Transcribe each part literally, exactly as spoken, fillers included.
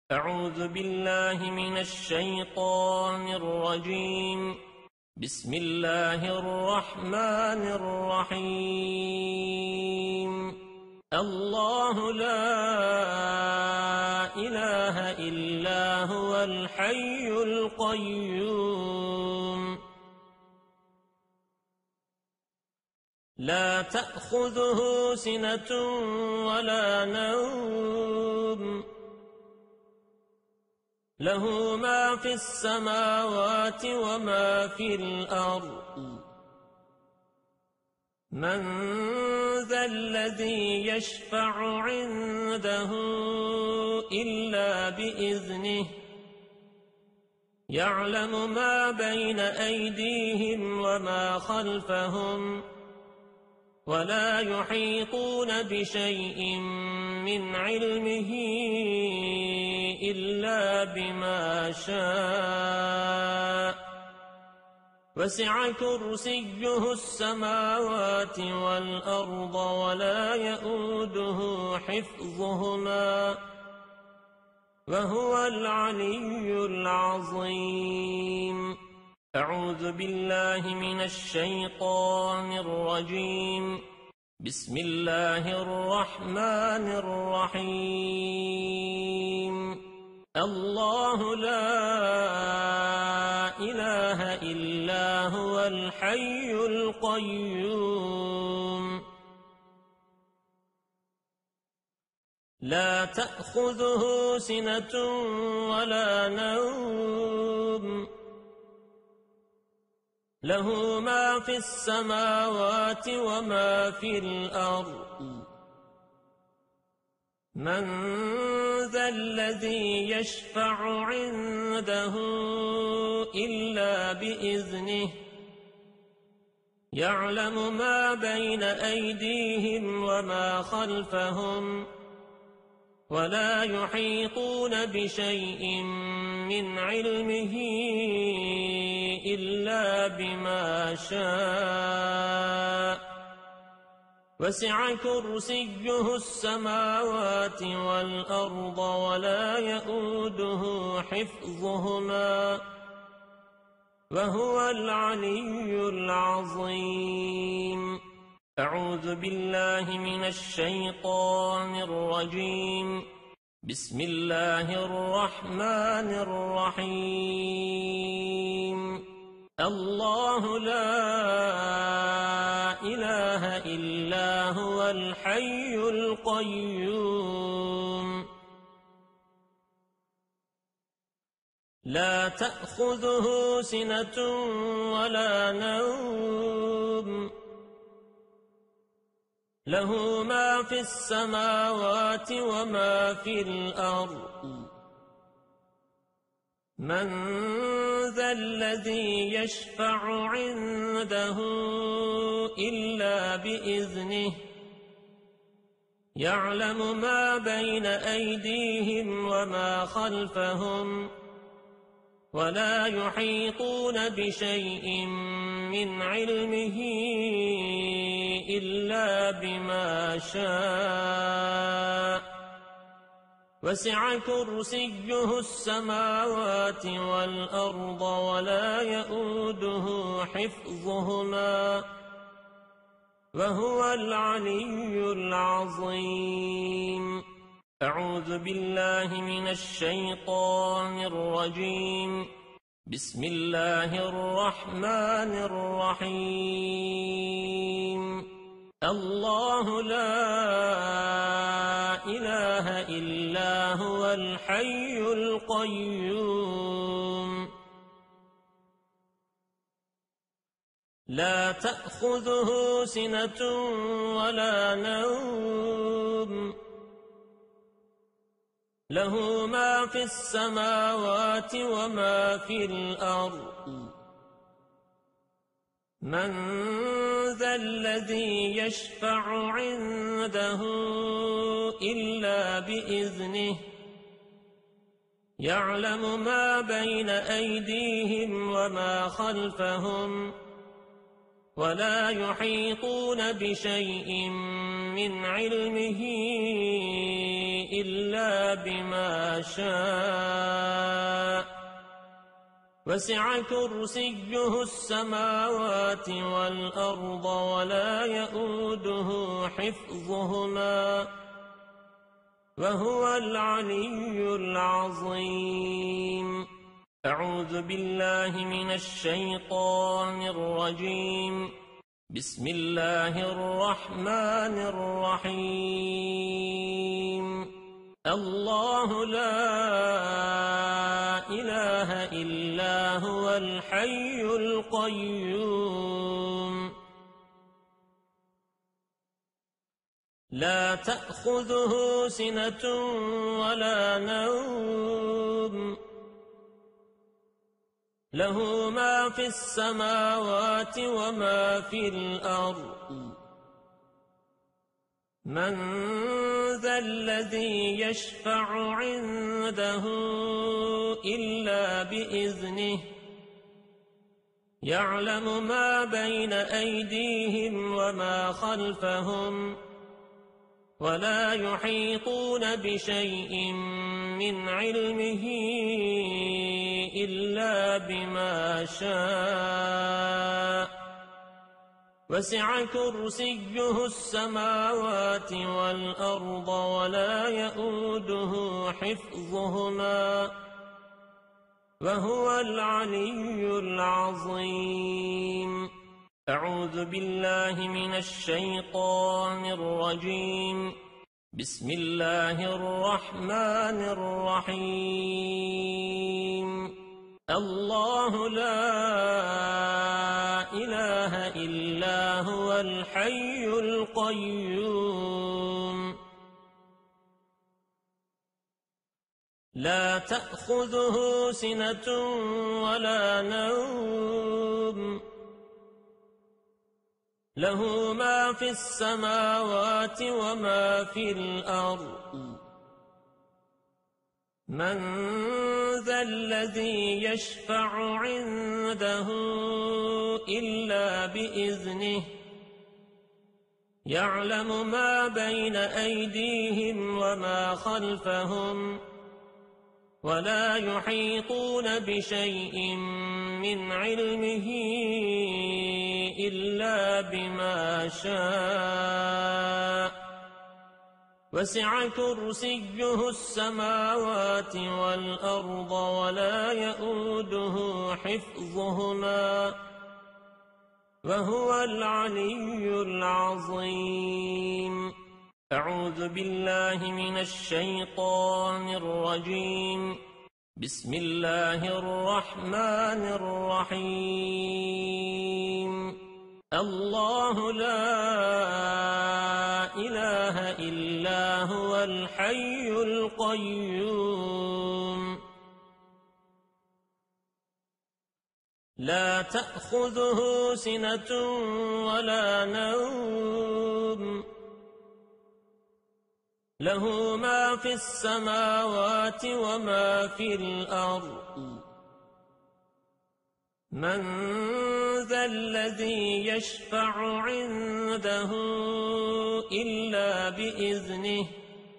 أعوذ بالله من الشيطان الرجيم. بسم الله الرحمن الرحيم. الله لا إله إلا هو الحي القيوم لا تأخذه سنة ولا نوم له ما في السماوات وما في الأرض من ذا الذي يشفع عنده إلا بإذنه يعلم ما بين أيديهم وما خلفهم ولا يحيطون بشيء من علمه إلا بما شاء وسع كرسيه السماوات والأرض ولا يؤوده حفظهما وهو العلي العظيم. أعوذ بالله من الشيطان الرجيم. بسم الله الرحمن الرحيم. الله لا إله إلا هو الحي القيوم لا تأخذه سنة ولا نوم له ما في السماوات وما في الأرض من ذا الذي يشفع عنده إلا بإذنه يعلم ما بين أيديهم وما خلفهم ولا يحيطون بشيء من علمه إلا بما شاء وسع كرسيه السماوات والأرض ولا يؤوده حفظهما وهو العلي العظيم. أعوذ بالله من الشيطان الرجيم. بسم الله الرحمن الرحيم. الله لا إله إلا هو الحي القيوم لا تأخذه سنة ولا نوم له ما في السماوات وما في الأرض من ذا الذي يشفع عنده إلا بإذنه يعلم ما بين أيديهم وما خلفهم ولا يحيطون بشيء من علمه إلا بما شاء وسع كرسيه السماوات والأرض ولا يؤوده حفظهما وهو العلي العظيم. أعوذ بالله من الشيطان الرجيم. بسم الله الرحمن الرحيم. الله لا إله إلا هو الحي القيوم لا تأخذه سنة ولا نوم له ما في السماوات وما في الأرض من ذا الذي يشفع عنده إلا بإذنه يعلم ما بين أيديهم وما خلفهم ولا يحيطون بشيء من علمه إلا بما شاء وسع كرسيه السماوات والأرض ولا يئوده حفظهما وهو العلي العظيم. أعوذ بالله من الشيطان الرجيم. بسم الله الرحمن الرحيم. الله لا إله إلا هو الحي القيوم لا تأخذه سنة ولا نوم له ما في السماوات وما في الأرض من ذا الذي يشفع عنده إلا بإذنه يعلم ما بين أيديهم وما خلفهم ولا يحيطون بشيء من علمه إلا بما شاء وسع كرسيه السماوات والأرض ولا يئوده حفظهما وهو العلي العظيم. أعوذ بالله من الشيطان الرجيم. بسم الله الرحمن الرحيم. الله لا إله إلا هو الحي القيوم لا تأخذه سنة ولا نوم له ما في السماوات وما في الأرض من ذا الذي يشفع عنده إلا بإذنه يعلم ما بين أيديهم وما خلفهم ولا يحيطون بشيء من علمه إلا بما شاء وسع كرسيه السماوات والأرض ولا يئوده حفظهما وهو العلي العظيم. أعوذ بالله من الشيطان الرجيم. بسم الله الرحمن الرحيم. الله لا إله إلا هو الحي القيوم لا تأخذه سنة ولا نوم له ما في السماوات وما في الأرض من ذا الذي يشفع عنده إلا بإذنه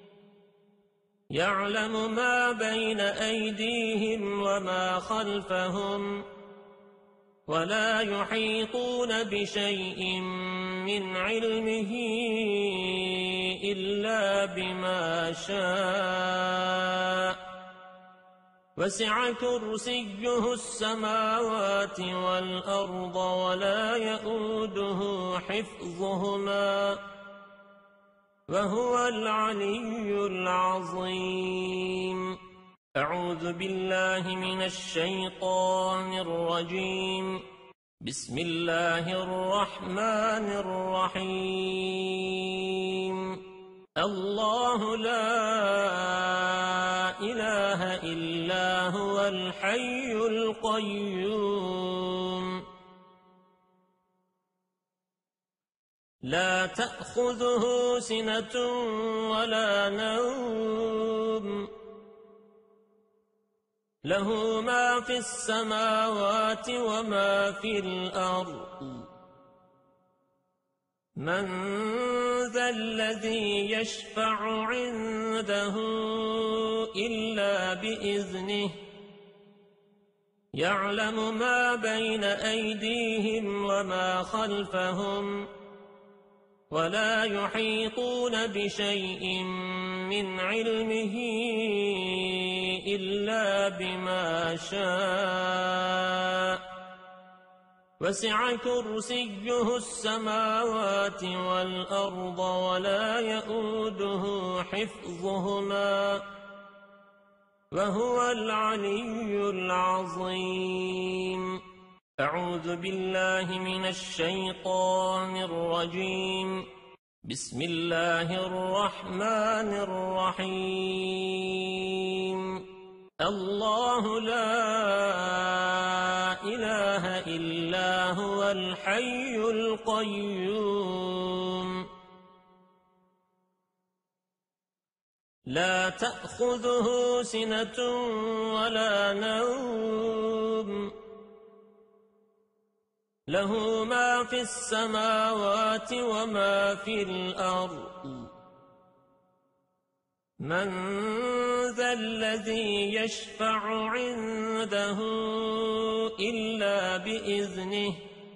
يعلم ما بين أيديهم وما خلفهم ولا يحيطون بشيء من علمه إلا بما شاء وسع كرسيه السماوات والأرض ولا يئوده حفظهما وهو العلي العظيم. أعوذ بالله من الشيطان الرجيم. بسم الله الرحمن الرحيم. الله لا إله إلا هو الحي القيوم لا تأخذه سنة ولا نوم له ما في السماوات وما في الأرض من ذا الذي يشفع عنده إلا بإذنه يعلم ما بين أيديهم وما خلفهم ولا يحيطون بشيء من علمه إلا بما شاء وسع كرسيه السماوات والأرض ولا يؤوده حفظهما وهو العلي العظيم. أعوذ بالله من الشيطان الرجيم. بسم الله الرحمن الرحيم. الله لا إله إلا هو الحي القيوم لا تأخذه سنة ولا نوم له ما في السماوات وما في الأرض من ذا الذي يشفع عنده إلا بإذنه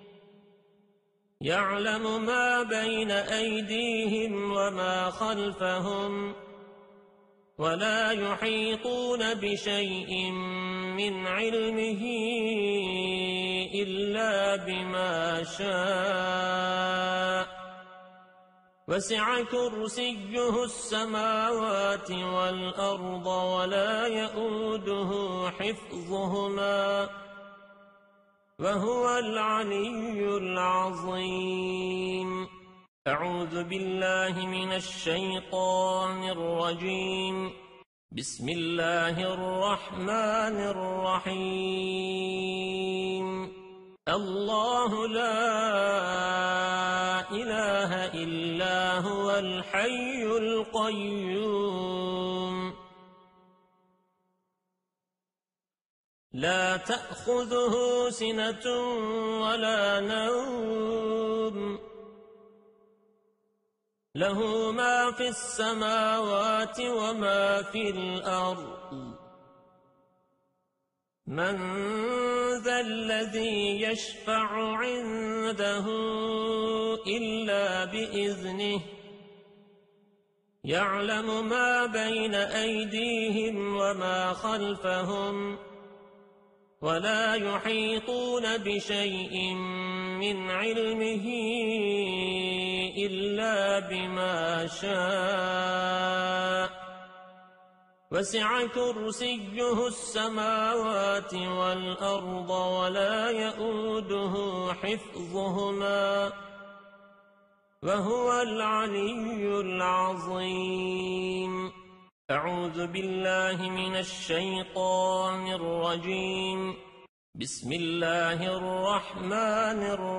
يعلم ما بين أيديهم وما خلفهم ولا يحيطون بشيء من علمه إلا بما شاء وسع كرسيه السماوات والأرض ولا يؤوده حفظهما وهو العلي العظيم. أعوذ بالله من الشيطان الرجيم. بسم الله الرحمن الرحيم. الله لا إله إلا هو الحي القيوم لا تأخذه سنة ولا نوم له ما في السماوات وما في الأرض من ذا الذي يشفع عنده إلا بإذنه يعلم ما بين أيديهم وما خلفهم ولا يحيطون بشيء من علمه إلا بما شاء وسع كرسيه السماوات والأرض ولا يؤوده حفظهما وهو العلي العظيم. أعوذ بالله من الشيطان الرجيم. بسم الله الرحمن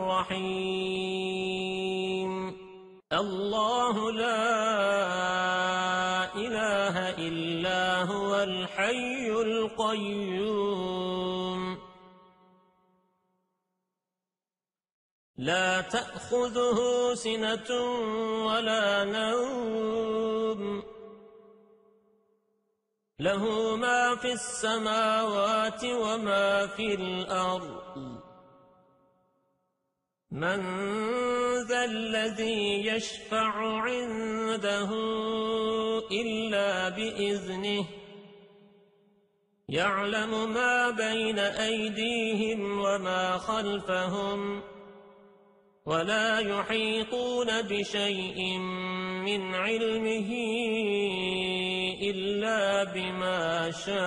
الرحيم. الله لا إله إلا هو الحي القيوم لا تأخذه سنة ولا نوم له ما في السماوات وما في الأرض من ذا الذي يشفع عنده إلا بإذنه يعلم ما بين أيديهم وما خلفهم ولا يحيطون بشيء من علمه إلا بما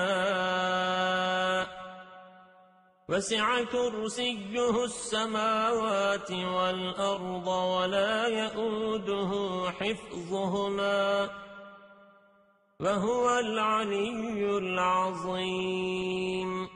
شاء وسع كرسيه السماوات والأرض ولا يؤوده حفظهما وهو العلي العظيم.